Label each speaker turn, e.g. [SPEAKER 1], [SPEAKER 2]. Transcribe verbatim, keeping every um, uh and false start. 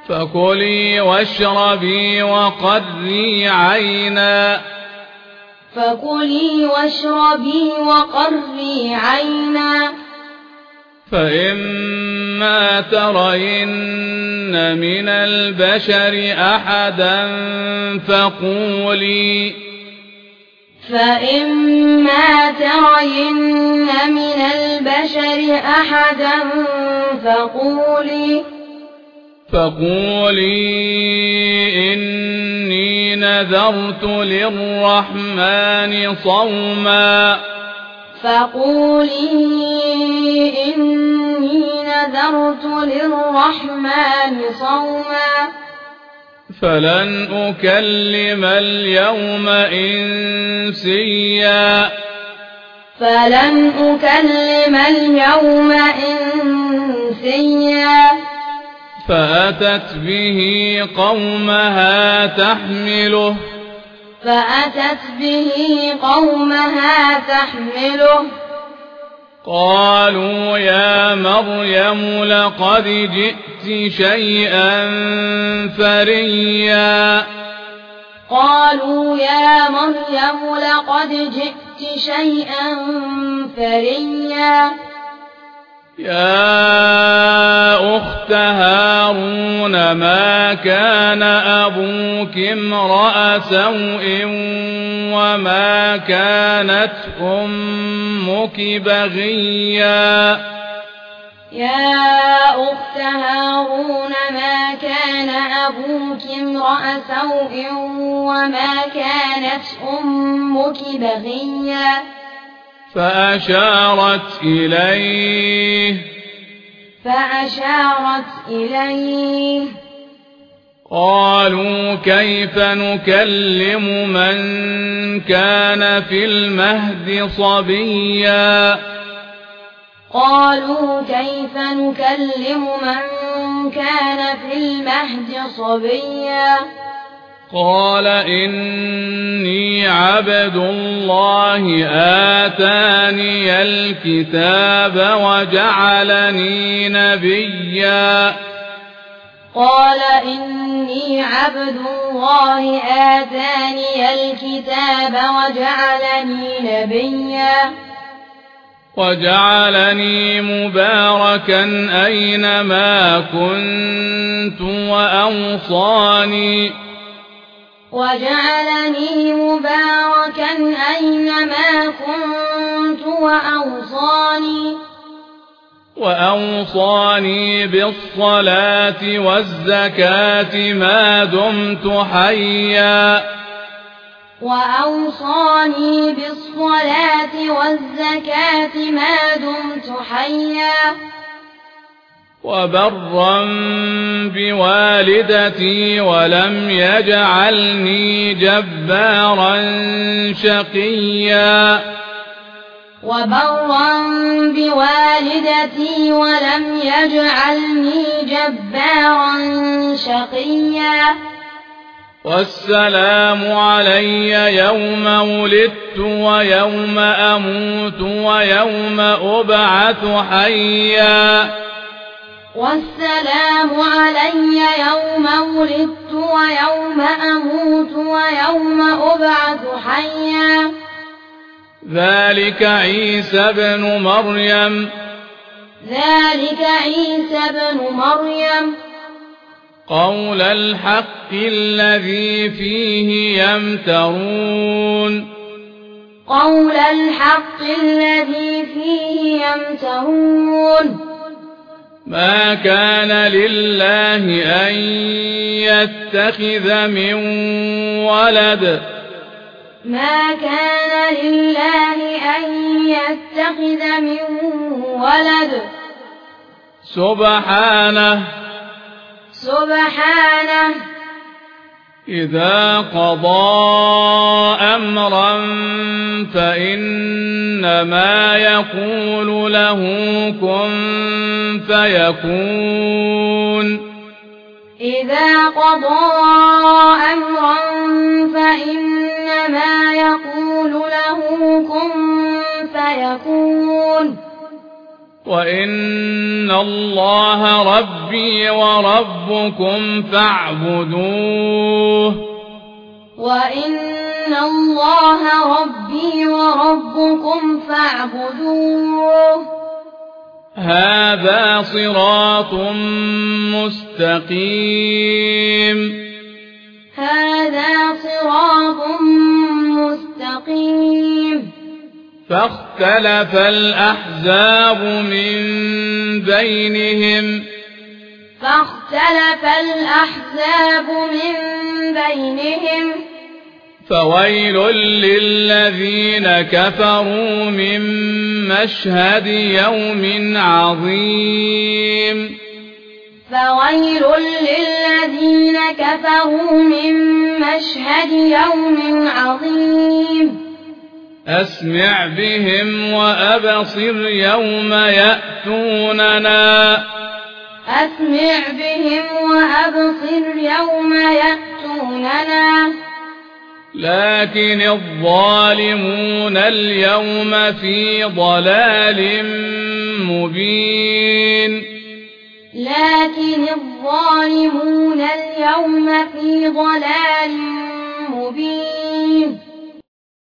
[SPEAKER 1] فكلي واشربي وقري عينا
[SPEAKER 2] فكلي واشربي وقري عينا
[SPEAKER 1] فإما ترين من البشر أحدا فقولي
[SPEAKER 2] فإما ترين من البشر أحدا فقولي
[SPEAKER 1] فقولي إني نذرت للرحمن صوما
[SPEAKER 2] فقولي إني نذرت للرحمن صوما
[SPEAKER 1] فلن أكلم اليوم إنسيا
[SPEAKER 2] فلن أكلم اليوم إنسيا
[SPEAKER 1] فأتت به قومها تحمله
[SPEAKER 2] فأتت به قومها تحمله
[SPEAKER 1] قالوا يا مريم لقد جئت شيئا فريا
[SPEAKER 2] قالوا يا مريم لقد جئت شيئا فريا
[SPEAKER 1] يا أخت هارون ما كان أبوك امرأ سوء وما كانت أمك بغيا
[SPEAKER 2] يا أخت هارون ما كان أبوك امرأ سوء وما كانت أمك بغيا
[SPEAKER 1] فأشارت إليه
[SPEAKER 2] فأشارت إليه
[SPEAKER 1] قالوا كيف نكلم من كان في المهد صبيا
[SPEAKER 2] قالوا كيف نكلم من كان في المهد صبيا
[SPEAKER 1] قال إني عبد الله آتاني الكتاب وجعلني نبيا
[SPEAKER 2] قال إني عبد الله آتاني الكتاب وجعلني نبيا
[SPEAKER 1] وجعلني مباركا أينما كنت وأوصاني
[SPEAKER 2] وجعلني مباركا أينما كنت وأوصاني
[SPEAKER 1] وأوصاني بالصلاة والزكاة ما دمت حيا
[SPEAKER 2] وأوصاني بالصلاة والزكاة ما دمت حيا
[SPEAKER 1] وبرا بوالدتي ولم يجعلني جبارا شقيا
[SPEAKER 2] وبرا بوالدتي ولم يجعلني جبارا شقيا
[SPEAKER 1] والسلام علي يوم ولدت ويوم أموت ويوم أبعث حيا
[SPEAKER 2] والسلام علي يوم ولدت ويوم أموت ويوم أبعث حيا
[SPEAKER 1] ذلك عيسى بن مريم
[SPEAKER 2] ذلك عيسى بن مريم
[SPEAKER 1] قول الحق الذي فيه يمترون
[SPEAKER 2] قول الحق الذي فيه يمترون
[SPEAKER 1] ما كان لله أن يتخذ من ولد
[SPEAKER 2] ما كان لله أن يتخذ من ولد
[SPEAKER 1] سبحانه
[SPEAKER 2] سبحانه
[SPEAKER 1] إذا قضى أمرا فإنما يقول له كن فيكون
[SPEAKER 2] إذا قضى أمرا فإنما يقول له كن فيكون
[SPEAKER 1] وإن الله ربي وربكم فاعبدوه
[SPEAKER 2] وإن الله ربي وربكم فاعبدوه
[SPEAKER 1] هذا صراط مستقيم
[SPEAKER 2] هذا صراط مستقيم
[SPEAKER 1] فاختلف الأحزاب من بينهم
[SPEAKER 2] فاختلف الأحزاب من بينهم
[SPEAKER 1] فويل للذين كفروا من مشهد يوم عظيم
[SPEAKER 2] فويل للذين كفروا من مشهد يوم عظيم
[SPEAKER 1] أسمع بهم وأبصر يوم يأتوننا
[SPEAKER 2] أسمع بهم وأبصر يوم يأتوننا
[SPEAKER 1] لكن الظالمون اليوم في ضلال مبين
[SPEAKER 2] لكن الظالمون اليوم في ضلال